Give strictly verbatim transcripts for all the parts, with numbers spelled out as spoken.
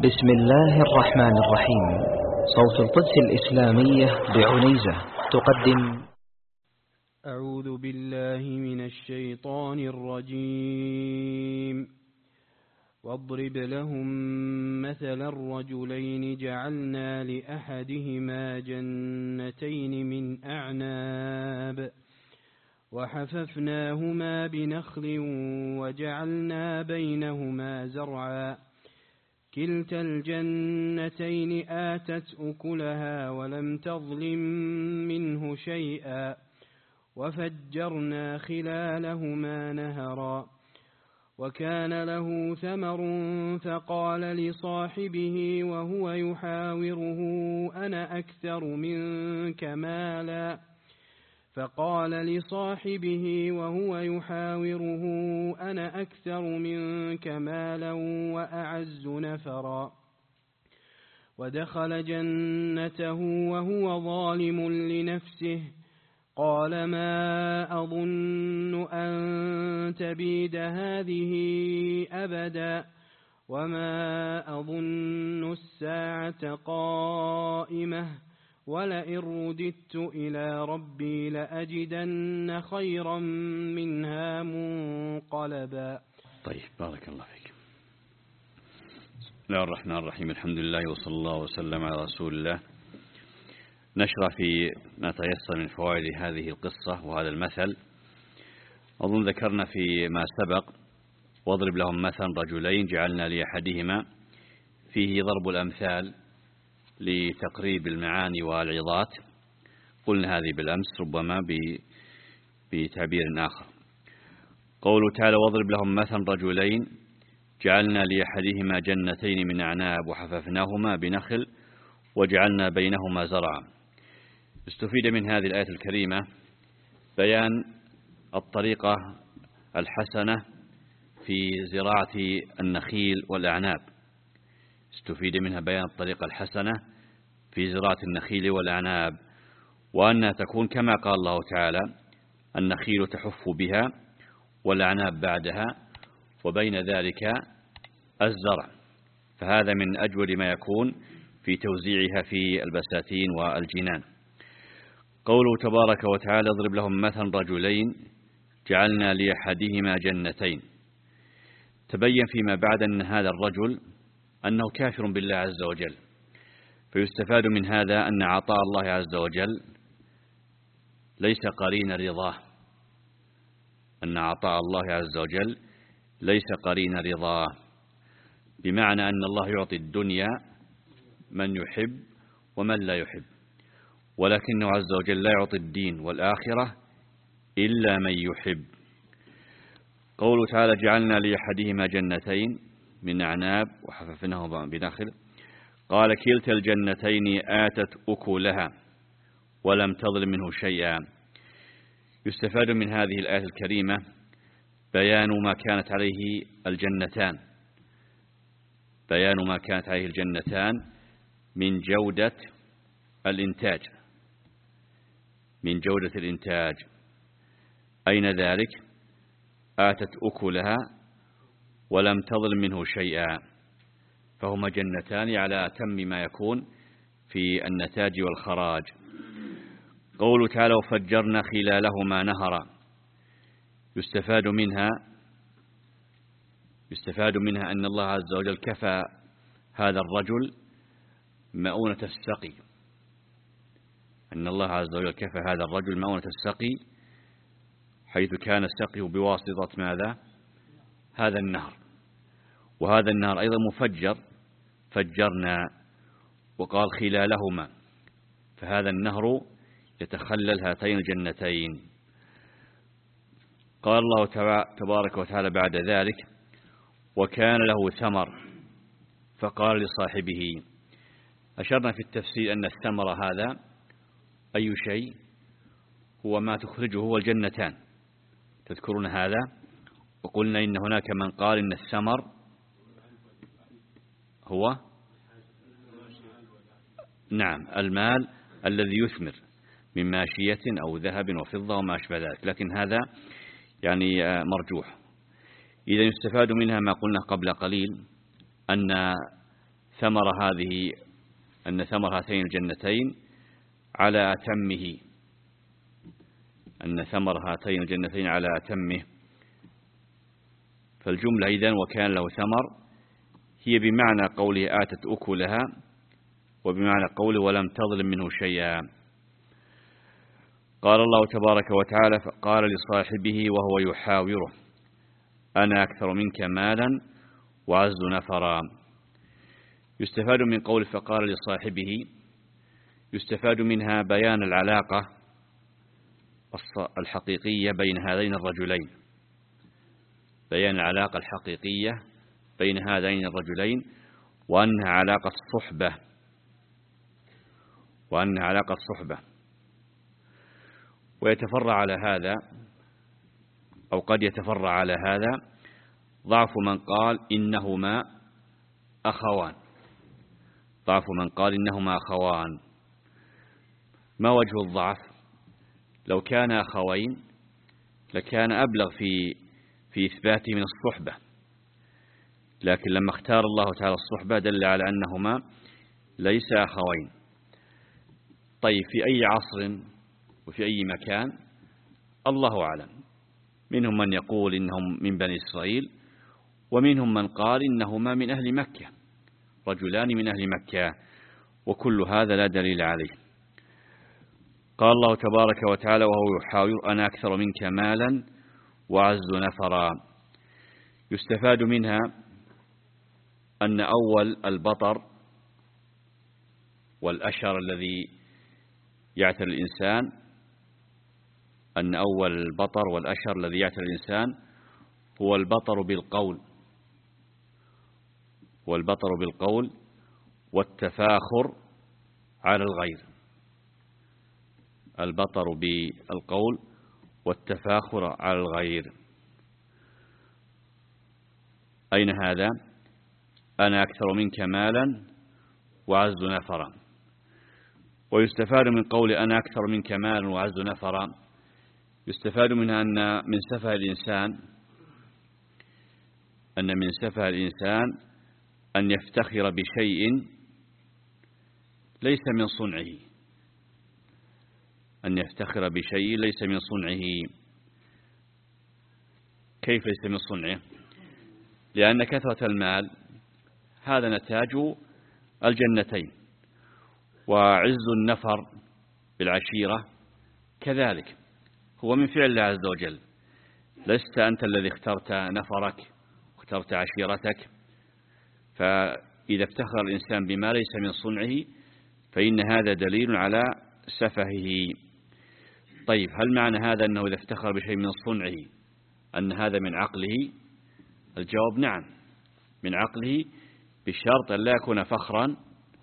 بسم الله الرحمن الرحيم. صوت القدس الإسلامية بعنيزة تقدم. أعوذ بالله من الشيطان الرجيم. واضرب لهم مثل الرجلين جعلنا لأحدهما جنتين من أعناب وحففناهما بنخل وجعلنا بينهما زرعا كلتا الجنتين آتت أكلها ولم تظلم منه شيئا وفجرنا خلالهما نهرا وكان له ثمر فقال لصاحبه وهو يحاوره أنا أكثر منك مالا فقال لصاحبه وهو يحاوره أنا أكثر منك مالا وأعز نفرا ودخل جنته وهو ظالم لنفسه قال ما أظن أن تبيد هذه أبدا وما أظن الساعة قائمة ولئن رددت إلى ربي لأجدن خيرا منها منقلبا. طيب، بارك الله فيك. بسم الله الرحمن الرحيم. الحمد لله وصلى الله وسلم على رسول الله. نشرع في ما تيسر من فوائد هذه القصة وهذا المثل. أظن ذكرنا في ما سبق واضرب لهم مثلا رجلين جعلنا لأحدهما، فيه ضرب الأمثال لتقريب المعاني والعظات. قلنا هذه بالأمس ربما بتعبير آخر. قوله تعالى واضرب لهم مثلا رجلين جعلنا لأحدهما جنتين من أعناب وحففناهما بنخل وجعلنا بينهما زرعا. استفيد من هذه الآية الكريمة بيان الطريقة الحسنة في زراعة النخيل والأعناب. استفيد منها بيان الطريقة الحسنة في زراعة النخيل والأعناب، وأنها تكون كما قال الله تعالى: النخيل تحف بها والأعناب بعدها وبين ذلك الزرع. فهذا من أجود ما يكون في توزيعها في البساتين والجنان. قوله تبارك وتعالى اضرب لهم مثلا رجلين جعلنا لأحدهما جنتين. تبين فيما بعد أن هذا الرجل أنه كافر بالله عز وجل، فيستفاد من هذا أن عطاء الله عز وجل ليس قرين رضاه، أن عطاء الله عز وجل ليس قرين رضاه، بمعنى أن الله يعطي الدنيا من يحب ومن لا يحب، ولكنه عز وجل لا يعطي الدين والآخرة إلا من يحب. قوله تعالى جعلنا لأحدهما جنتين من أعناب وحففناهما بنخل، قال كلتا الجنتين آتت أكلها ولم تظلم منه شيئا. يستفاد من هذه الآية الكريمة بيان ما كانت عليه الجنتان بيان ما كانت عليه الجنتان من جودة الإنتاج من جودة الإنتاج أين ذلك؟ آتت أكلها ولم تظلم منه شيئا، فهما جنتان على أتم ما يكون في النتاج والخراج. قوله تعالى وفجرنا خلالهما نهرا. يستفاد منها يستفاد منها أن الله عز وجل كفى هذا الرجل مؤونة السقي أن الله عز وجل كفى هذا الرجل مؤونة السقي، حيث كان السقي بواسطة ماذا؟ هذا النهر، وهذا النهر أيضا مفجر، فجرنا، وقال خلالهما، فهذا النهر يتخلل هاتين الجنتين. قال الله تبارك وتعالى بعد ذلك وكان له ثمر فقال لصاحبه. أشرنا في التفسير أن الثمر هذا أي شيء؟ هو ما تخرجه هو الجنتان. تذكرون هذا؟ وقلنا إن هناك من قال إن الثمر هو نعم المال الذي يثمر من ماشية أو ذهب وفضة وما أشبه ذلك، لكن هذا يعني مرجوح. إذا يستفاد منها ما قلنا قبل قليل أن ثمر هذه أن ثمر هاتين الجنتين على أتمه أن ثمر هاتين الجنتين على أتمه. فالجملة إذن وكان له ثمر هي بمعنى قوله آتت أكلها، وبمعنى قوله ولم تظلم منه شيئا. قال الله تبارك وتعالى فقال لصاحبه وهو يحاوره أنا أكثر منك مالا وأعز نفرا. يستفاد من قول فقال لصاحبه، يستفاد منها بيان العلاقة الحقيقية بين هذين الرجلين، بيان العلاقة الحقيقية بين هذين الرجلين، وأنها علاقة الصحبة وأنها علاقة الصحبة ويتفرع على هذا أو قد يتفرع على هذا ضعف من قال إنهما أخوان ضعف من قال إنهما أخوان. ما وجه الضعف؟ لو كان أخوين لكان أبلغ في في إثباته من الصحبة، لكن لما اختار الله تعالى الصحبة دل على أنهما ليس أخوين. طيب في أي عصر وفي أي مكان الله أعلم، منهم من يقول إنهم من بني إسرائيل، ومنهم من قال إنهما من أهل مكة، رجلان من أهل مكة، وكل هذا لا دليل عليه. قال الله تبارك وتعالى وهو يحاور أنا أكثر منك مالا وأعز نفرا. يستفاد منها أن أول البطر والأشر الذي يعتري الإنسان أن أول البطر والأشر الذي يعتري الإنسان هو البطر بالقول والبطر بالقول والتفاخر على الغير البطر بالقول والتفاخر على الغير. أين هذا؟ أنا أكثر منك مالا وأعز نفرا. ويستفاد من قول أنا أكثر منك مالا وأعز نفرا، يستفاد منها أن من سفه الإنسان أن من سفه الإنسان أن يفتخر بشيء ليس من صنعه أن يفتخر بشيء ليس من صنعه. كيف ليس من صنعه؟ لأن كثرة المال هذا نتاج الجنتين، وعز النفر بالعشيرة كذلك هو من فعل الله عز وجل. لست أنت الذي اخترت نفرك واخترت عشيرتك، فإذا افتخر الإنسان بما ليس من صنعه فإن هذا دليل على سفهه. طيب هل معنى هذا أنه إذا افتخر بشيء من صنعه أن هذا من عقله؟ الجواب نعم، من عقله، بشرط أن لا يكون فخرا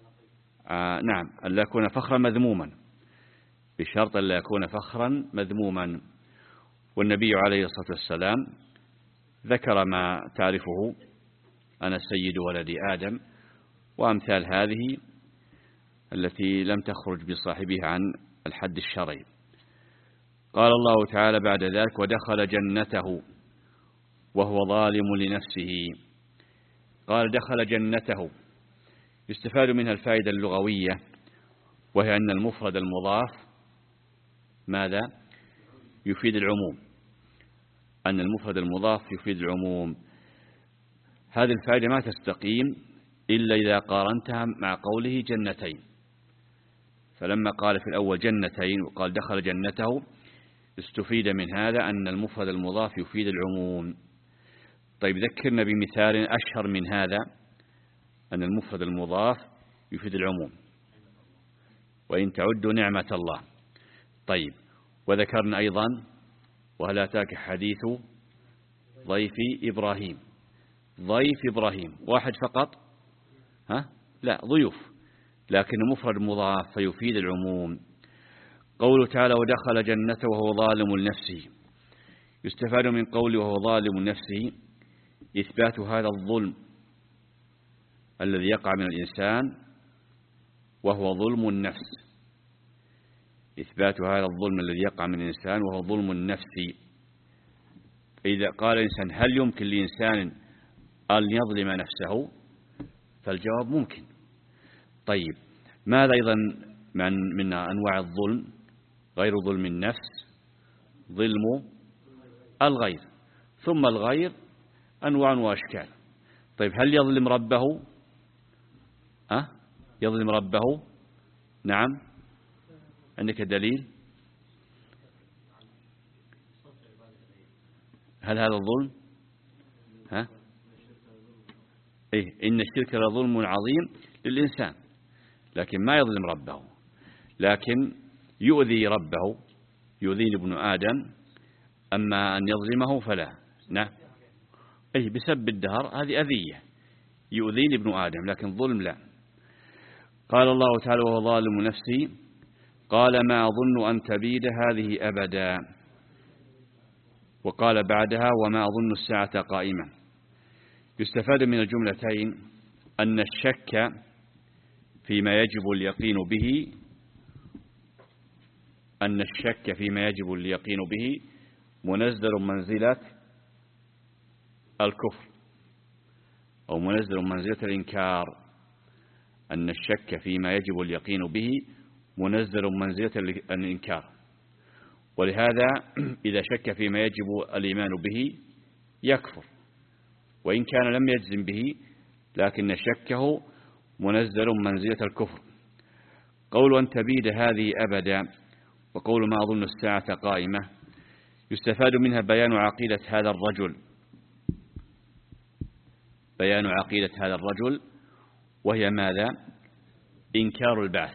آه نعم أن لا يكون فخرا مذموما بشرط أن لا يكون فخرا مذموما. والنبي عليه الصلاة والسلام ذكر ما تعرفه أنا سيد ولد آدم وأمثال هذه التي لم تخرج بصاحبها عن الحد الشرعي. قال الله تعالى بعد ذلك ودخل جنته وهو ظالم لنفسه. قال دخل جنته، يستفاد منها الفائدة اللغوية، وهي أن المفرد المضاف ماذا؟ يفيد العموم أن المفرد المضاف يفيد العموم. هذه الفائدة ما تستقيم إلا إذا قارنتها مع قوله جنتين. فلما قال في الأول جنتين وقال دخل جنته استفيد من هذا أن المفرد المضاف يفيد العموم. طيب ذكرنا بمثال أشهر من هذا أن المفرد المضاف يفيد العموم، وإن تعدوا نعمة الله. طيب وذكرنا أيضا وهل أتاك حديث ضيف إبراهيم. ضيف إبراهيم واحد فقط؟ ها؟ لا، ضيوف، لكن مفرد مضاف فيفيد العموم. قوله تعالى ودخل جنته وهو ظالم لنفسه، يستفاد من قوله وهو ظالم لنفسه إثبات هذا الظلم الذي يقع من الإنسان وهو ظلم النفس إثبات هذا الظلم الذي يقع من الإنسان وهو ظلم النفس. إذا قال الإنسان هل يمكن لإنسان أن يظلم نفسه؟ فالجواب ممكن. طيب ماذا أيضا من, من أنواع الظلم غير ظلم النفس؟ ظلم الغير، ثم الغير أنواع وأشكال. طيب هل يظلم ربه؟ أه؟ يظلم ربه؟ نعم. عندك دليل؟ هل هذا الظلم؟ ها؟ إيه إن الشرك لظلم عظيم للإنسان، لكن ما يظلم ربه، لكن يؤذي ربه، يؤذين ابن آدم، أما أن يظلمه فلا. نعم. أي بسبب الدهر هذه أذية، يؤذين ابن آدم، لكن ظلم لا. قال الله تعالى وهو ظالم نفسي قال ما أظن أن تبيد هذه أبدا. وقال بعدها وما أظن الساعة قائمة. يستفاد من الجملتين أن الشك فيما يجب اليقين به أن الشك فيما يجب اليقين به منزل منزلة الكفر أو منزل منزلة الإنكار. أن الشك فيما يجب اليقين به منزل منزلة الإنكار، ولهذا إذا شك فيما يجب الإيمان به يكفر، وإن كان لم يجزم به لكن شكه منزل منزلة الكفر. قول أن تبيد هذه أبدا وقول ما أظن الساعة قائمة يستفاد منها بيان عقيدة هذا الرجل بيان عقيدة هذا الرجل وهي ماذا؟ إنكار البعث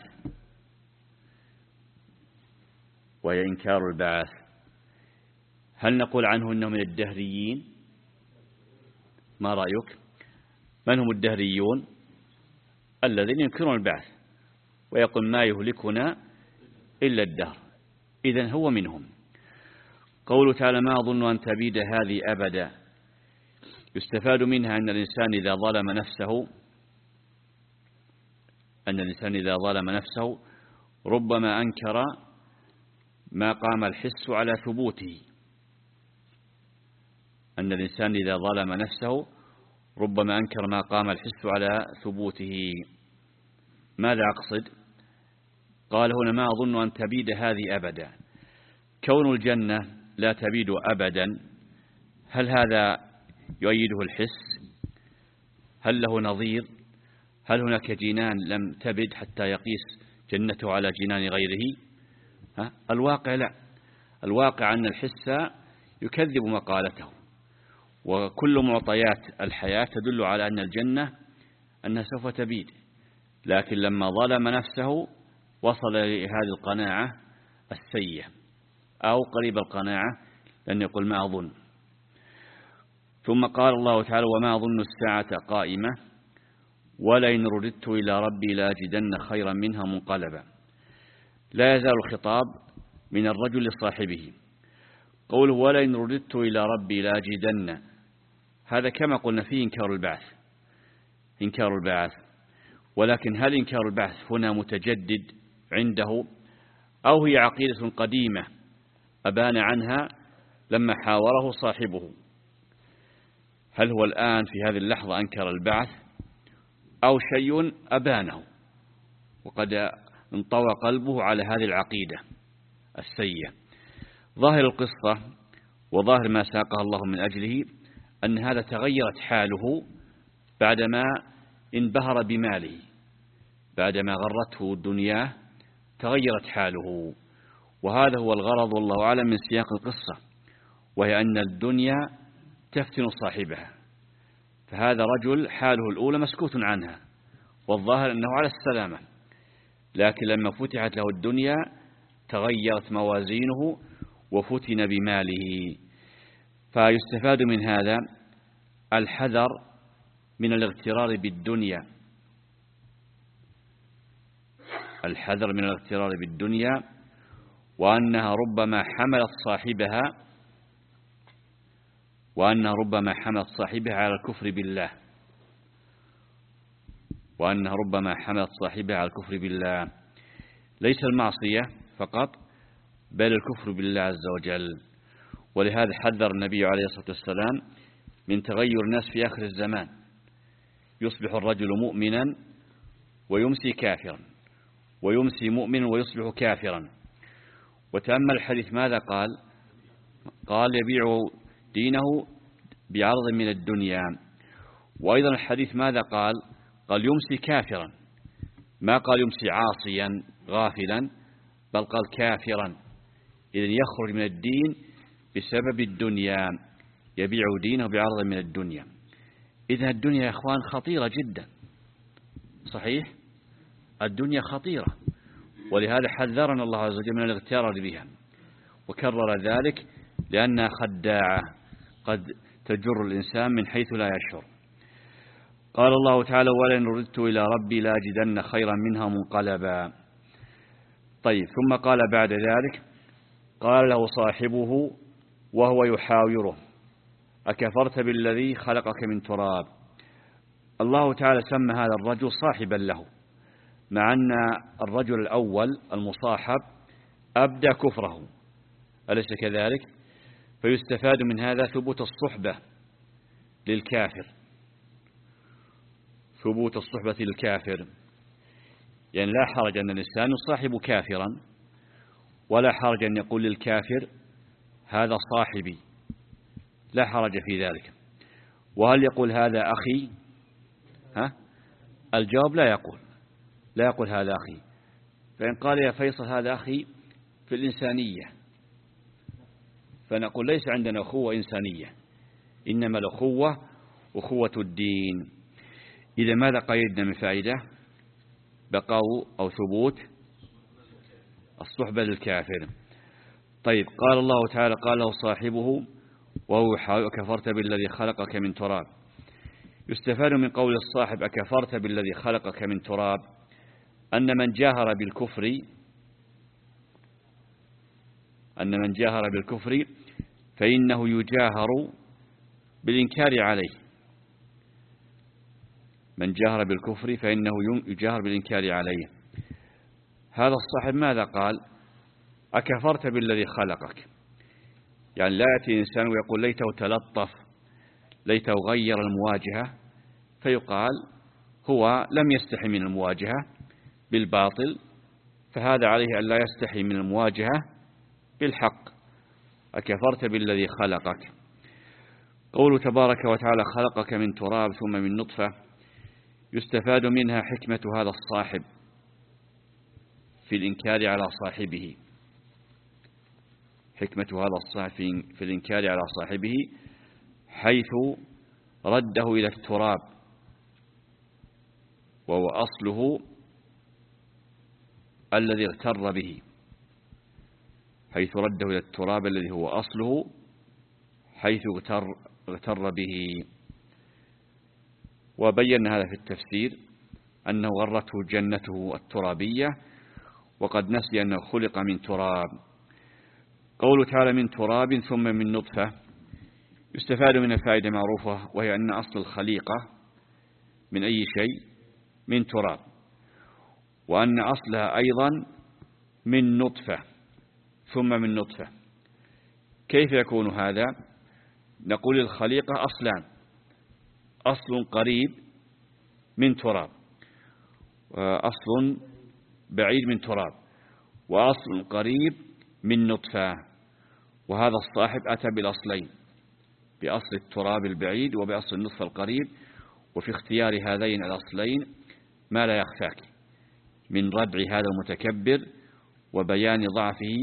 وهي إنكار البعث. هل نقول عنه أنه من الدهريين؟ ما رأيك؟ من هم الدهريون؟ الذين ينكرون البعث ويقول ما يهلكنا إلا الدهر، إذن هو منهم. قوله تعالى ما أظن أن تبيد هذه أبدا يستفاد منها أن الإنسان إذا ظلم نفسه أن الإنسان إذا ظلم نفسه ربما أنكر ما قام الحس على ثبوته. أن الإنسان إذا ظلم نفسه ربما أنكر ما قام الحس على ثبوته. ماذا أقصد؟ قال هنا ما أظن أن تبيد هذه أبدا. كون الجنة لا تبيد أبدا هل هذا يؤيده الحس؟ هل له نظير؟ هل هناك جنان لم تبد حتى يقيس جنته على جنان غيره؟ ها؟ الواقع لا. الواقع أن الحس يكذب مقالته، وكل معطيات الحياة تدل على أن الجنة أنها سوف تبيد، لكن لما ظلم نفسه وصل لهذه القناعة السيئة أو قريب القناعة، لأن يقول ما أظن. ثم قال الله تعالى وما أظن الساعة قائمة ولئن رددت إلى ربي لاجدن خيرا منها منقلبا. لا يزال الخطاب من الرجل لصاحبه. قوله ولئن رددت إلى ربي لاجدن، هذا كما قلنا فيه إنكار البعث إنكار البعث ولكن هل إنكار البعث هنا متجدد عنده أو هي عقيدة قديمة أبان عنها لما حاوره صاحبه؟ هل هو الآن في هذه اللحظة أنكر البعث أو شيء أبانه وقد انطوى قلبه على هذه العقيدة السيئة؟ ظاهر القصة وظاهر ما ساقها الله من أجله أن هذا تغيرت حاله بعدما انبهر بماله، بعدما غرته الدنيا تغيرت حاله. وهذا هو الغرض والله أعلم من سياق القصة، وهي أن الدنيا تفتن صاحبها. فهذا رجل حاله الأولى مسكوت عنها والظاهر أنه على السلامة، لكن لما فتحت له الدنيا تغيرت موازينه وفتن بماله. فيستفاد من هذا الحذر من الاغترار بالدنيا الحذر من الاغترار بالدنيا وأنها ربما حملت صاحبها وأنها ربما حملت صاحبها على الكفر بالله وأنها ربما حملت صاحبها على الكفر بالله ليس المعصية فقط بل الكفر بالله عز وجل. ولهذا حذر النبي عليه الصلاة والسلام من تغير الناس في آخر الزمان، يصبح الرجل مؤمنا ويمسي كافرا، ويمسي مؤمنا ويصبح كافرا. وتأمل الحديث ماذا قال؟ قال يبيع دينه بعرض من الدنيا. وأيضا الحديث ماذا قال؟ قال يمسي كافرا، ما قال يمسي عاصيا غافلا، بل قال كافرا، إذن يخرج من الدين بسبب الدنيا، يبيع دينه بعرض من الدنيا. إذن الدنيا يا أخوان خطيرة جدا، صحيح؟ الدنيا خطيرة، ولهذا حذرنا الله عز وجل من الاغترار بها، وكرر ذلك لأنها خداعة قد تجر الإنسان من حيث لا يشعر. قال الله تعالى ولئن رددت إلى ربي لاجدن خيرا منها منقلبا. طيب، ثم قال بعد ذلك، قال له صاحبه وهو يحاوره أكفرت بالذي خلقك من تراب. الله تعالى سمى هذا الرجل صاحبا له، مع أن الرجل الأول المصاحب أبدى كفره، أليس كذلك؟ فيستفاد من هذا ثبوت الصحبة للكافر، ثبوت الصحبة للكافر، يعني لا حرج أن الإنسان يصاحب كافرا، ولا حرج أن يقول للكافر هذا صاحبي، لا حرج في ذلك. وهل يقول هذا أخي؟ ها؟ الجواب لا يقول، لا يقول هذا أخي. فإن قال يا فيصل هذا أخي في الإنسانية، فنقول ليس عندنا أخوة إنسانية، إنما الأخوة أخوة الدين. إذا ماذا قيدنا من فائدة؟ بقاء أو ثبوت الصحبة للكافر. طيب، قال الله تعالى قال له صاحبه وهو يحاول أكفرت بالذي خلقك من تراب. يستفاد من قول الصاحب أكفرت بالذي خلقك من تراب أن من جاهر بالكفر أن من جاهر بالكفر فإنه يجاهر بالإنكار عليه. من جاهر بالكفر فإنه يجاهر بالإنكار عليه. هذا الصاحب ماذا قال؟ أكفرت بالذي خلقك، يعني لا يأتي إنسان ويقول ليته تلطف، ليته غير المواجهة، فيقال هو لم يستحي من المواجهة بالباطل، فهذا عليه أن لا يستحي من المواجهة بالحق. أكفرت بالذي خلقك. قوله تبارك وتعالى خلقك من تراب ثم من نطفة، يستفاد منها حكمة هذا الصاحب في الإنكار على صاحبه، حكمة هذا الصاحب في الإنكار على صاحبه، حيث رده إلى التراب وهو أصله الذي اغتر به، حيث رده إلى التراب الذي هو أصله حيث اغتر, اغتر به. وبين هذا في التفسير أنه غرته جنته الترابية وقد نسي أنه خلق من تراب. قوله تعالى من تراب ثم من نطفة، يستفاد من الفائدة معروفة، وهي أن أصل الخليقة من أي شيء؟ من تراب، وأن أصلها أيضا من نطفة ثم من نطفة. كيف يكون هذا؟ نقول الخليقة أصلان، أصل قريب من تراب، أصل بعيد من تراب، وأصل قريب من نطفة. وهذا الصاحب أتى بالأصلين، بأصل التراب البعيد وبأصل النطفة القريب. وفي اختيار هذين الأصلين ما لا يخفاك من ردع هذا المتكبر وبيان ضعفه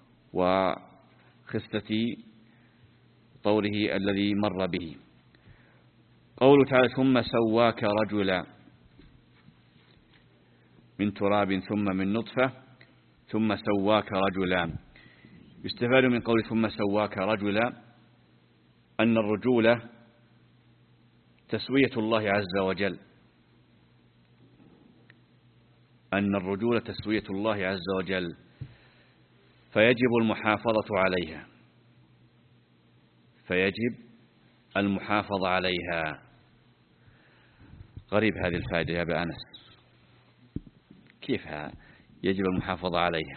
وخسة طوره الذي مر به. قوله تعالى ثم سواك رجلا، من تراب ثم من نطفة ثم سواك رجلا. يستفاد من قول ثم سواك رجلا أن الرجولة تسوية الله عز وجل، أن الرجولة تسوية الله عز وجل، فيجب المحافظة عليها، فيجب المحافظة عليها. غريب هذه الفائدة يا أبا أنس، كيف يجب المحافظة عليها؟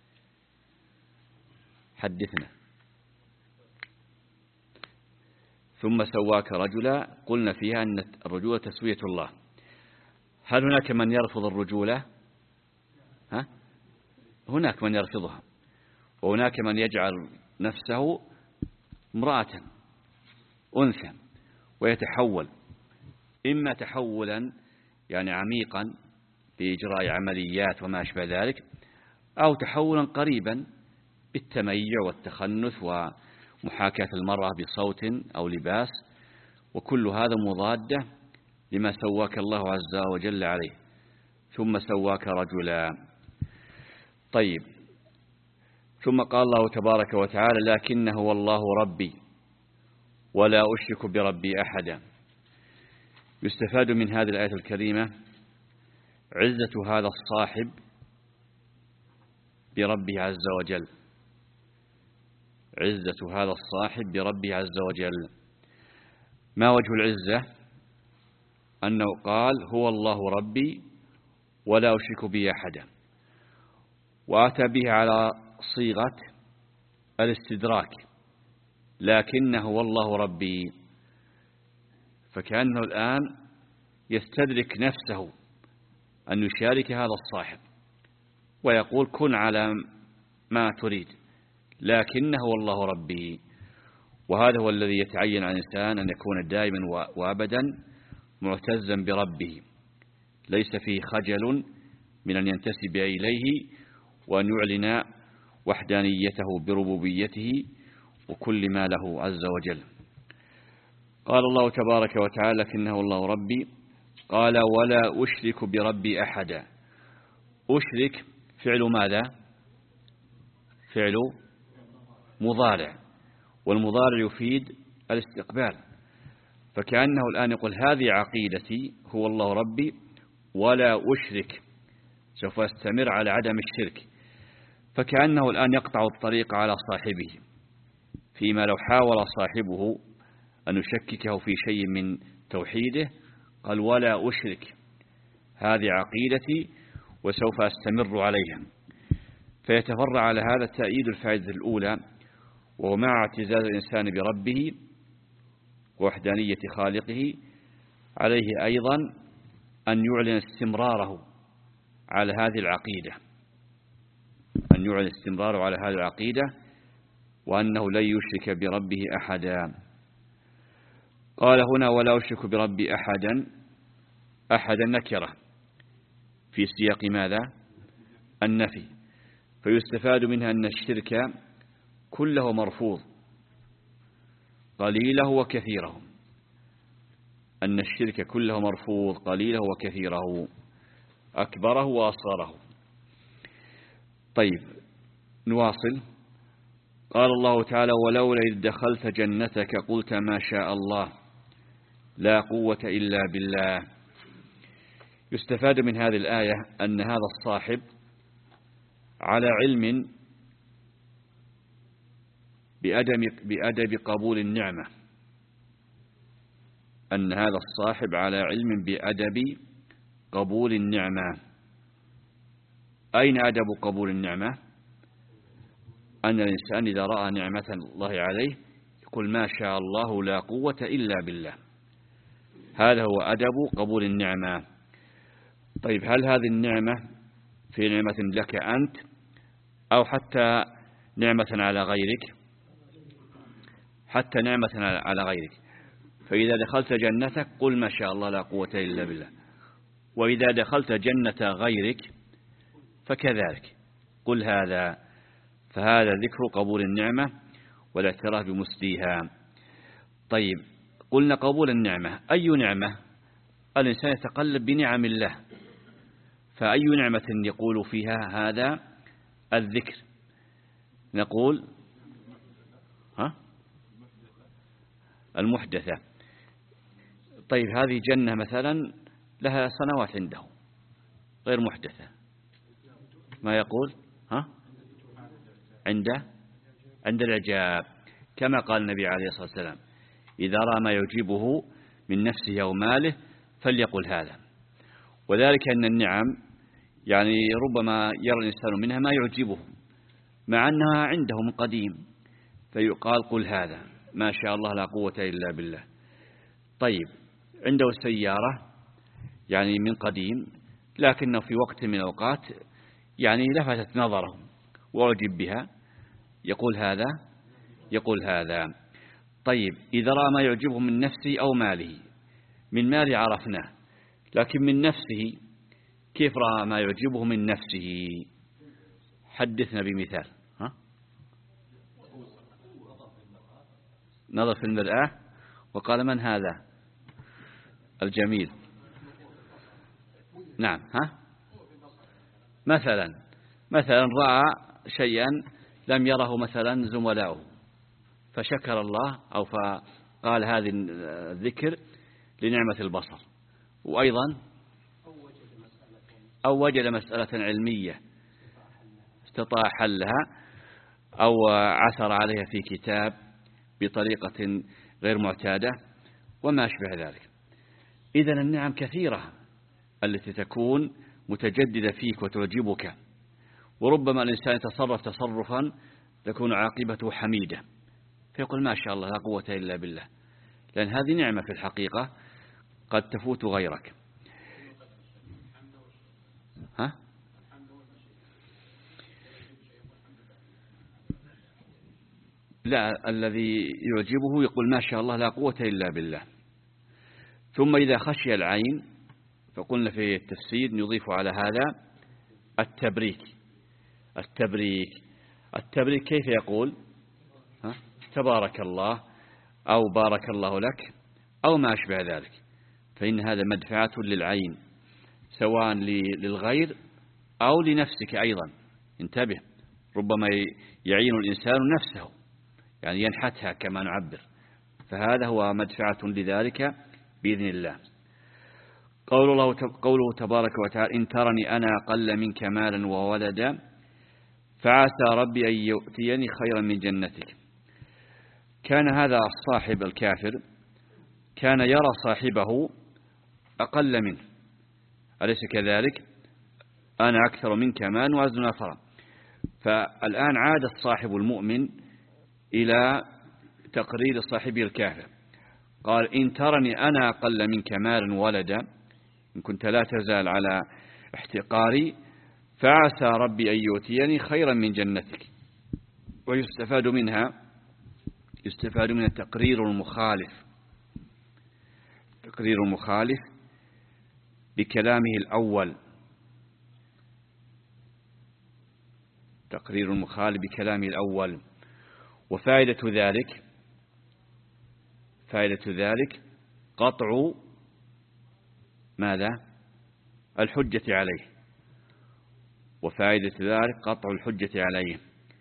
حدثنا. ثم سواك رجلا، قلنا فيها أن الرجولة تسوية الله. هل هناك من يرفض الرجولة؟ ها؟ هناك من يرفضها، وهناك من يجعل نفسه امرأة أنثى ويتحول، إما تحولا يعني عميقا بإجراء عمليات وما أشبه ذلك، أو تحولا قريبا بالتميع والتخنث ومحاكاة المرأة بصوت أو لباس، وكل هذا مضادة لما سواك الله عز وجل عليه. ثم سواك رجلا. طيب، ثم قال الله تبارك وتعالى: لكنه والله ربي ولا أشرك بربي أحدا. يستفاد من هذه الآية الكريمة عزة هذا الصاحب بربه عز وجل، عزة هذا الصاحب بربه عز وجل. ما وجه العزة؟ أنه قال: هو الله ربي ولا أشرك به أحدا، وأتى به على صيغة الاستدراك، لكنه والله ربي، فكأنه الآن يستدرك نفسه أن يشارك هذا الصاحب ويقول: كن على ما تريد، لكنه والله ربي. وهذا هو الذي يتعين على الإنسان أن يكون دائما وأبدا معتزا بربه، ليس فيه خجل من أن ينتسب إليه وأن يعلن وحدانيته بربوبيته وكل ما له عز وجل. قال الله تبارك وتعالى: لكنه الله ربي. قال: ولا أشرك بربي أحدا. أشرك فعل ماذا؟ فعل مضارع، والمضارع يفيد الاستقبال، فكأنه الآن يقول: هذه عقيدتي، هو الله ربي ولا أشرك، سوف أستمر على عدم الشرك. فكأنه الآن يقطع الطريق على صاحبه، فيما لو حاول صاحبه أن يشككه في شيء من توحيده قال: ولا أشرك، هذه عقيدتي وسوف أستمر عليها. فيتفرع على هذا تأييد الفائدة الأولى، وهو مع اعتزاز الإنسان بربه ووحدانية خالقه عليه أيضا أن يعلن استمراره على هذه العقيدة، أن يعلن استمراره على هذه العقيدة، وأنه لن يشرك بربه أحدا. قال هنا: ولا أشرك بربي أحدا. أحدا نكرة في سياق ماذا؟ النفي، فيستفاد منها أن الشرك كله مرفوض، قليله وكثيره، أن الشرك كله مرفوض، قليله وكثيره، أكبره وأصغره. طيب، نواصل. قال الله تعالى: ولولا إذ دخلت جنتك قلت ما شاء الله لا قوة إلا بالله. يستفاد من هذه الآية أن هذا الصاحب على علم بأدب, بأدب قبول النعمة، أن هذا الصاحب على علم بأدب قبول النعمة. أين أدب قبول النعمة؟ أن الإنسان إذا رأى نعمة الله عليه يقول: ما شاء الله لا قوة إلا بالله. هذا هو أدب قبول النعمة. طيب، هل هذه النعمة في نعمة لك أنت أو حتى نعمة على غيرك؟ حتى نعمة على غيرك. فإذا دخلت جنتك قل ما شاء الله لا قوة إلا بالله، وإذا دخلت جنة غيرك فكذلك قل هذا. فهذا ذكر قبول النعمة والاعتراف بمسديها. طيب، قلنا قبول النعمة، أي نعمة؟ الإنسان يتقلب بنعم الله، فأي نعمة يقول فيها هذا الذكر؟ نقول ها المحدثة. طيب، هذه جنة مثلا لها سنوات عنده غير محدثة، ما يقول ها عند عند الإعجاب، كما قال النبي عليه الصلاة والسلام: إذا رأى ما يعجبه من نفسه أو ماله فليقل هذا. وذلك أن النعم يعني ربما يرى الإنسان منها ما يعجبه مع أنها عنده من قديم، فيقال قل هذا. ما شاء الله لا قوة إلا بالله. طيب عنده السيارة يعني من قديم، لكنه في وقت من الأوقات يعني لفتت نظره وأعجب بها، يقول هذا يقول هذا. طيب إذا رأى ما يعجبه من نفسه أو ماله، من ماله عرفناه، لكن من نفسه كيف رأى ما يعجبه من نفسه؟ حدثنا بمثال. ها؟ نظر في المرآة وقال من هذا الجميل؟ نعم. ها؟ مثلا مثلا رأى شيئا لم يره مثلا زملاؤه فشكر الله أو فقال هذه الذكر لنعمة البصر. وأيضا أو وجد مسألة علمية استطاع حلها أو عثر عليها في كتاب بطريقة غير معتادة وما أشبه ذلك. إذن النعم كثيرة التي تكون متجددة فيك وتعجبك، وربما الإنسان يتصرف تصرفا تكون عاقبته حميدة فيقول ما شاء الله لا قوة إلا بالله، لأن هذه نعمة في الحقيقة قد تفوت غيرك. ها؟ لا، الذي يعجبه يقول ما شاء الله لا قوة إلا بالله. ثم إذا خشي العين فقلنا في التفسير نضيف على هذا التبريك. التبريك التبريك كيف يقول؟ ها؟ تبارك الله أو بارك الله لك أو ما أشبه ذلك، فإن هذا مدفعة للعين سواء للغير أو لنفسك أيضا. انتبه، ربما يعين الإنسان نفسه يعني ينحتها كما نعبر، فهذا هو مدفعة لذلك بإذن الله. قول الله قوله تبارك وتعالى إن ترني أنا أقل منك مالا وولدا فعسى ربي أن يؤتيني خيرا من جنتك. كان هذا الصاحب الكافر كان يرى صاحبه أقل منه، أليس كذلك؟ أنا أكثر منك مالا وأزن نفرا. فالآن عاد الصاحب المؤمن إلى تقرير صاحبه الكافر، قال إن ترني أنا أقل منك مالا وولدا، إن كنت لا تزال على احتقاري فعسى ربي أن يؤتيني خيرا من جنتك. ويستفاد منها يستفاد من التقرير المخالف تقرير المخالف بكلامه الأول تقرير المخالف بكلامه الأول. وفائدة ذلك فائدة ذلك قطع ماذا؟ الحجة عليه. وفائدة ذلك قطع الحجة عليه.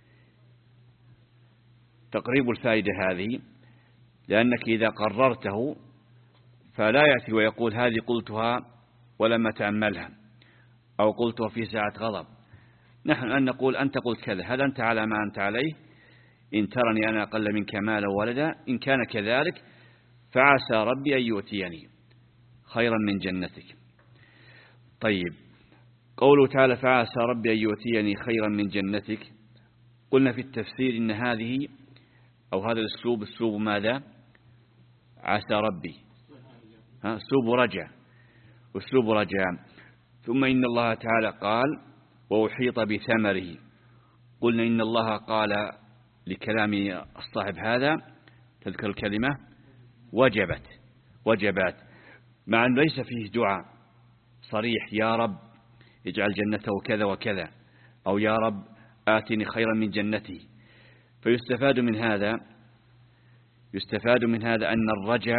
تقريب الفائدة هذه لأنك إذا قررته فلا يأتي ويقول هذه قلتها ولم أتأملها أو قلتها في ساعة غضب. نحن أن نقول أنت قلت كذا، هل أنت على ما أنت عليه؟ إن ترني أنا أقل منك مالا وولدا، إن كان كذلك فعسى ربي أن يؤتيني خيرا من جنتك. طيب قوله تعالى فعسى ربي أن يؤتيني خيرا من جنتك، قلنا في التفسير إن هذه أو هذا الأسلوب أسلوب ماذا؟ عسى ربي، ها أسلوب رجع أسلوب رجع. ثم إن الله تعالى قال وأحيط بثمره، قلنا إن الله قال لكلام الصاحب هذا تذكر الكلمة وجبت وجبت مع أن ليس فيه دعاء صريح يا رب اجعل جنته كذا وكذا أو يا رب آتني خيرا من جنتي. فيستفاد من هذا يستفاد من هذا أن الرجع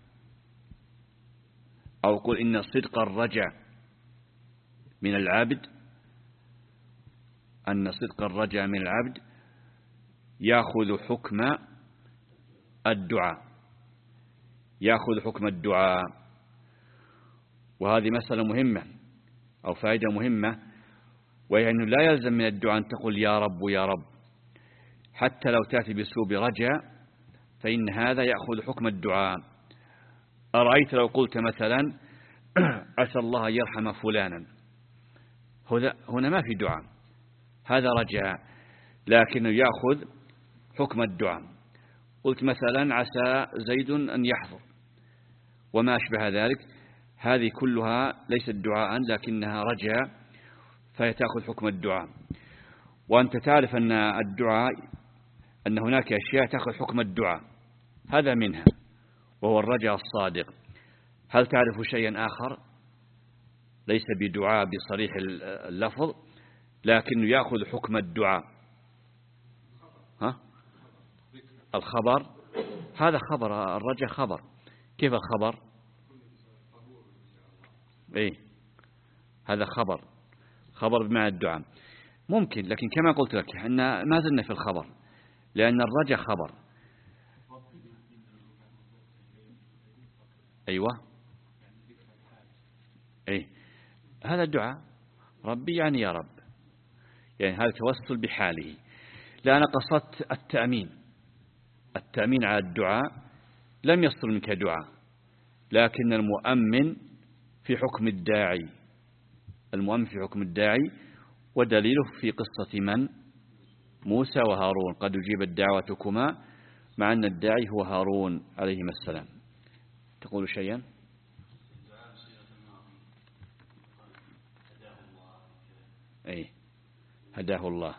أو قل إن صدق الرجع من العبد أن صدق الرجع من العبد يأخذ حكم الدعاء يأخذ حكم الدعاء. وهذه مسألة مهمة أو فائدة مهمة، وهي أنه لا يلزم من الدعاء أن تقول يا رب يا رب، حتى لو تأتي بأسلوب رجاء فإن هذا يأخذ حكم الدعاء. أرأيت لو قلت مثلا عسى الله أن يرحم فلانا، هنا ما في دعاء، هذا رجاء، لكنه يأخذ حكم الدعاء. قلت مثلا عسى زيد أن يحضر وما أشبه ذلك، هذه كلها ليست دعاء لكنها رجاء فهي تأخذ حكم الدعاء. وأنت تعرف أن الدعاء أن هناك أشياء تأخذ حكم الدعاء، هذا منها وهو الرجاء الصادق. هل تعرف شيئا آخر ليس بدعاء بصريح اللفظ لكنه يأخذ حكم الدعاء؟ ها؟ الخبر، هذا خبر، الرجاء خبر. كيف الخبر؟ إيه، هذا خبر، خبر بمعنى الدعاء ممكن، لكن كما قلت لك أن ما زلنا في الخبر لأن الرجاء خبر. أيوة، إيه، هذا الدعاء ربي يعني يا رب، يعني هذا توسل بحاله. لا، أنا قصدت التأمين، التأمين على الدعاء لم يصل منك دعاء، لكن المؤمن في حكم الداعي، المؤمن في حكم الداعي، ودليله في قصة من؟ موسى وهارون، قد أجيبت دعوتكما، مع أن الداعي هو هارون عليهما السلام. تقول شيئا؟ أي، هداه الله،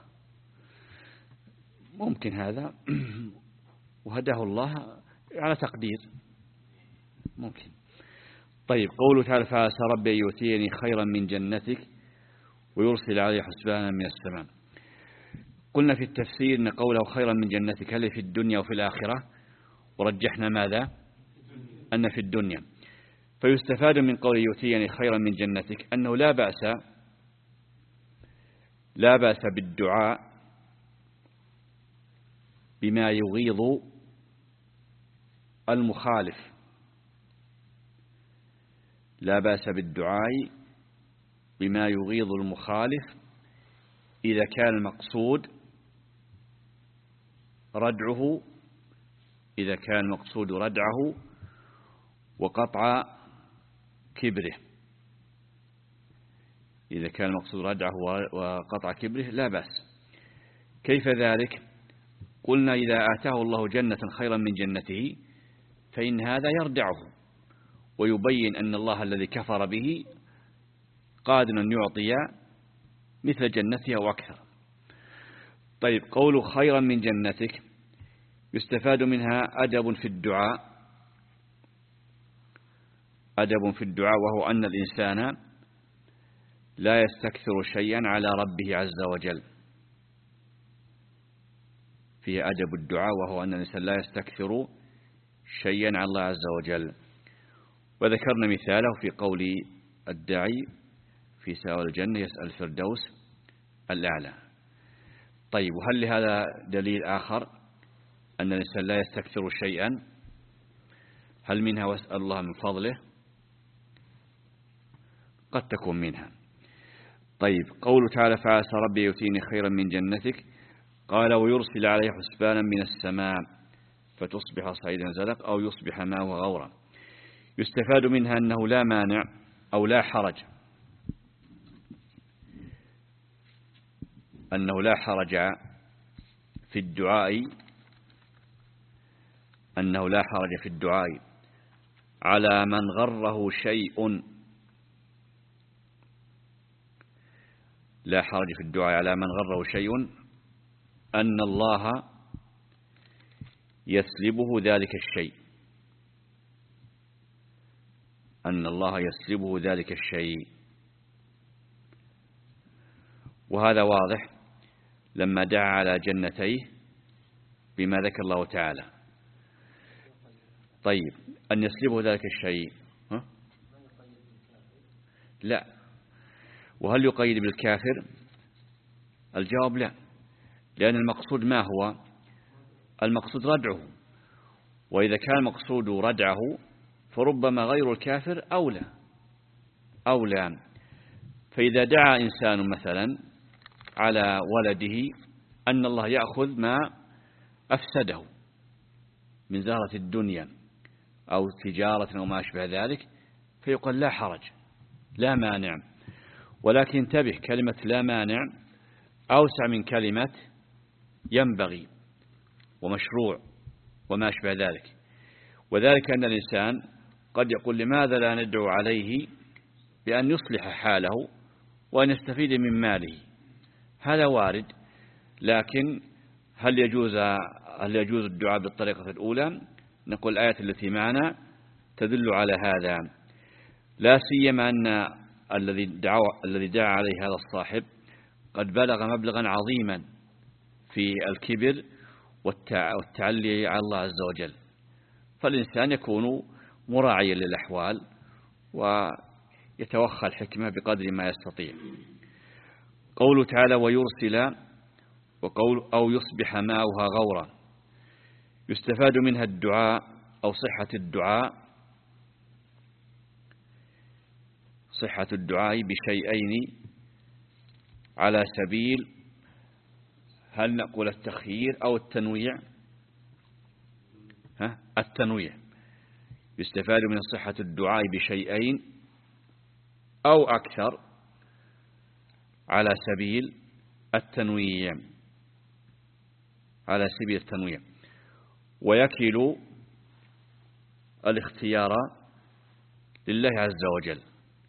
ممكن هذا وهداه الله على تقدير ممكن. طيب، قوله تعالى فعسى ربي يؤتيني خيرا من جنتك ويرسل علي حسبانا من السماء. قلنا في التفسير أن قوله خيرا من جنتك هل في الدنيا وفي الآخرة، ورجحنا ماذا؟ أن في الدنيا. فيستفاد من قوله يؤتيني خيرا من جنتك أنه لا بأس لا بأس بالدعاء بما يغيظ المخالف، لا بأس بالدعاء بما يغيظ المخالف إذا كان المقصود ردعه، إذا كان المقصود ردعه وقطع كبره، إذا كان المقصود ردعه وقطع كبره لا بأس. كيف ذلك؟ قلنا إذا آتاه الله جنة خيرا من جنته فإن هذا يردعه ويبين أن الله الذي كفر به قادر أن يعطي مثل جنته أو أكثر. طيب، قول خيرا من جنتك يستفاد منها أدب في الدعاء، أدب في الدعاء، وهو أن الإنسان لا يستكثر شيئا على ربه عز وجل. فيه أدب الدعاء وهو أن الإنسان لا يستكثر شيئا على الله عز وجل. وذكرنا مثاله في قول الداعي في سؤال الجنة يسأل الفردوس الأعلى. طيب، وهل لهذا دليل آخر أن الإنسان لا يستكثر شيئا؟ هل منها واسأل الله من فضله؟ قد تكون منها. طيب، قوله تعالى فعسى ربي يؤتيني خيرا من جنتك قال ويرسل عليه حسبانا من السماء فتصبح صعيدا زلق أو يصبح ماؤه غورا. يستفاد منها أنه لا مانع أو لا حرج، أنه لا حرج في الدعاء أنه لا حرج في الدعاء على من غره شيء، لا حرج في الدعاء على من غره شيء أن الله يسلبه ذلك الشيء، أن الله يسلبه ذلك الشيء. وهذا واضح لما دعا على جنتيه بما ذكر الله تعالى. طيب، أن يسلبه ذلك الشيء ها؟ لا. وهل يقيد بالكافر؟ الجواب لا، لأن المقصود ما هو؟ المقصود ردعه، وإذا كان المقصود ردعه فربما غير الكافر أولى أولى. فإذا دعا إنسان مثلا على ولده أن الله يأخذ ما أفسده من زهرة الدنيا أو تجارة أو ما أشبه ذلك، فيقول لا حرج لا مانع. ولكن انتبه، كلمة لا مانع أوسع من كلمة ينبغي ومشروع وما أشبه ذلك. وذلك أن الإنسان قد يقول لماذا لا ندعو عليه بأن يصلح حاله وأن يستفيد من ماله؟ هذا وارد، لكن هل يجوز هل يجوز الدعاء بالطريقة الأولى؟ نقول الآية التي معنا تدل على هذا، لا سيما أن الذي دعا الذي دعا عليه هذا الصاحب قد بلغ مبلغا عظيما في الكبر والتعلي على الله عز وجل، فالإنسان يكون مراعيا للأحوال ويتوخى الحكمة بقدر ما يستطيع. قوله تعالى ويرسل وقول أو يصبح ماؤها غورا، يستفاد منها الدعاء أو صحة الدعاء صحة الدعاء بشيئين على سبيل، هل نقول التخيير أو التنويع؟ ها التنويع. يستفاد من صحة الدعاء بشيئين أو أكثر على سبيل التنويع على سبيل التنويع ويكل الاختيار لله عز وجل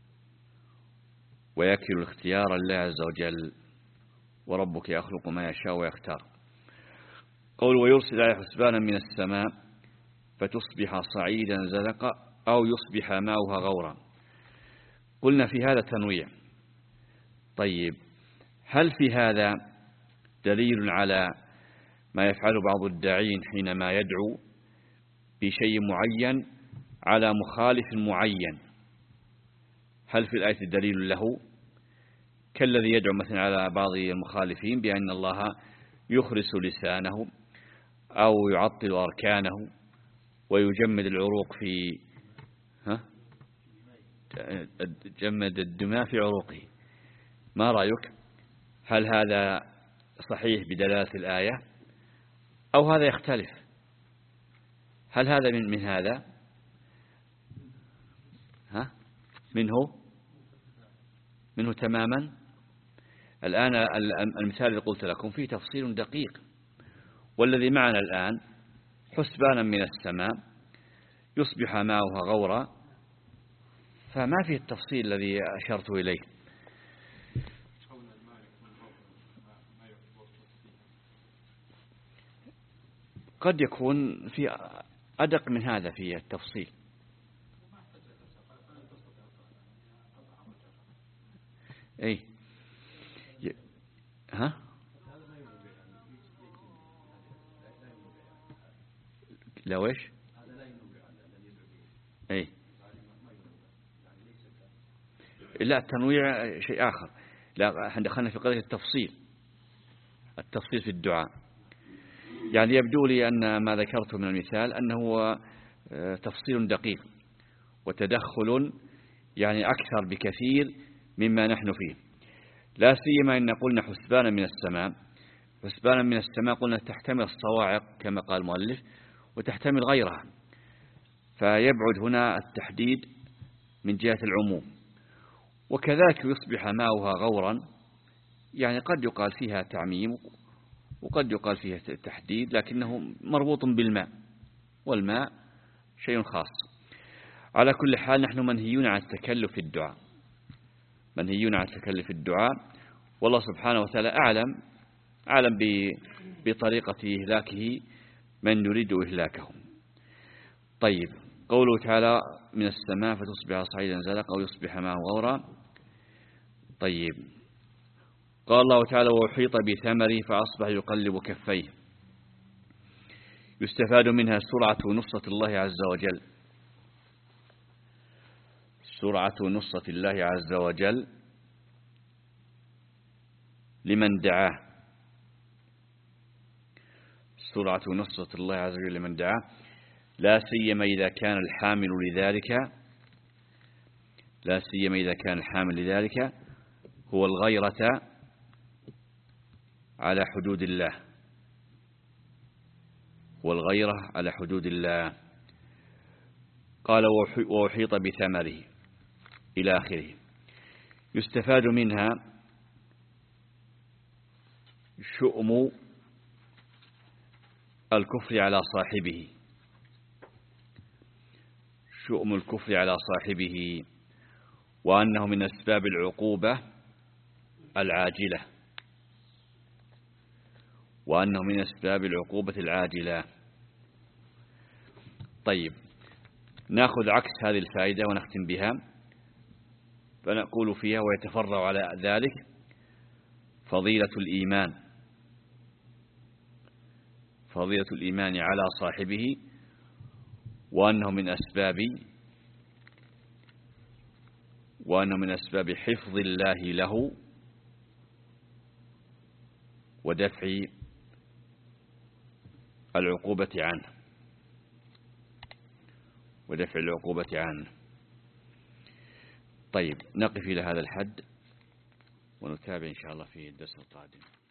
ويكل الاختيار لله عز وجل وربك يخلق ما يشاء ويختار. قول ويرسل عليه حسبانا من السماء فتصبح صعيدا زلقا أو يصبح ماؤها غورا. قلنا في هذا تنويع. طيب هل في هذا دليل على ما يفعل بعض الداعين حينما يدعو بشيء معين على مخالف معين؟ هل في الآية دليل له كالذي يدعو مثلا على بعض المخالفين بأن الله يخرس لسانه أو يعطل أركانه ويجمد العروق في ها جمد الدماء في عروقه؟ ما رأيك؟ هل هذا صحيح بدلالة الآية أو هذا يختلف؟ هل هذا من من هذا ها منه منه تماما؟ الآن المثال اللي قلت لكم فيه تفصيل دقيق، والذي معنا الآن حسبانا من السماء يصبح ماؤها غورا، فما فيه التفصيل الذي أشرت إليه. قد يكون في أدق من هذا في التفصيل. أي ها لا ويش أي لا التنويع شيء آخر. لا احنا دخلنا في قضية التفصيل التفصيل في الدعاء. يعني يبدو لي أن ما ذكرته من المثال أنه تفصيل دقيق وتدخل يعني أكثر بكثير مما نحن فيه، لا سيما إن قلنا حسبانا من السماء. حسبانا من السماء قلنا تحتمل الصواعق كما قال المؤلف وتحتمل غيرها، فيبعد هنا التحديد من جهة العموم. وكذلك يصبح ماؤها غورا، يعني قد يقال فيها تعميم وقد يقال فيها تحديد، لكنه مربوط بالماء، والماء شيء خاص. على كل حال نحن منهيون عن التكلف في الدعاء منهيون عن التكلف في الدعاء والله سبحانه وتعالى أعلم أعلم بطريقة إهلاكه من نريد إهلاكه. طيب قوله تعالى من السماء فتصبح صعيدا زلقا أو يصبح ماء غورا. طيب قال الله تعالى وأحيط بثمره فأصبح يقلب كفيه. يستفاد منها سرعة نصرة الله عز وجل سرعة نصرة الله عز وجل لمن دعاه سرعة نصرة الله عز وجل لمن دعاه لا سيما إذا كان الحامل لذلك لا سيما إذا كان الحامل لذلك هو الغيرة على حدود الله والغيرة على حدود الله. قال وأحيط بثمره إلى آخره. يستفاد منها شؤم الكفر على صاحبه. شؤم الكفر على صاحبه وأنه من أسباب العقوبة العاجلة وأنه من أسباب العقوبة العاجلة. طيب، نأخذ عكس هذه الفائدة ونختم بها، فنقول فيها ويتفرع على ذلك فضيلة الإيمان فضيلة الإيمان على صاحبه وأنه من أسباب وأنه من أسباب حفظ الله له ودفع العقوبة عنه ودفع العقوبة عنه. طيب، نقف إلى هذا الحد ونتابع إن شاء الله في الدرس القادم.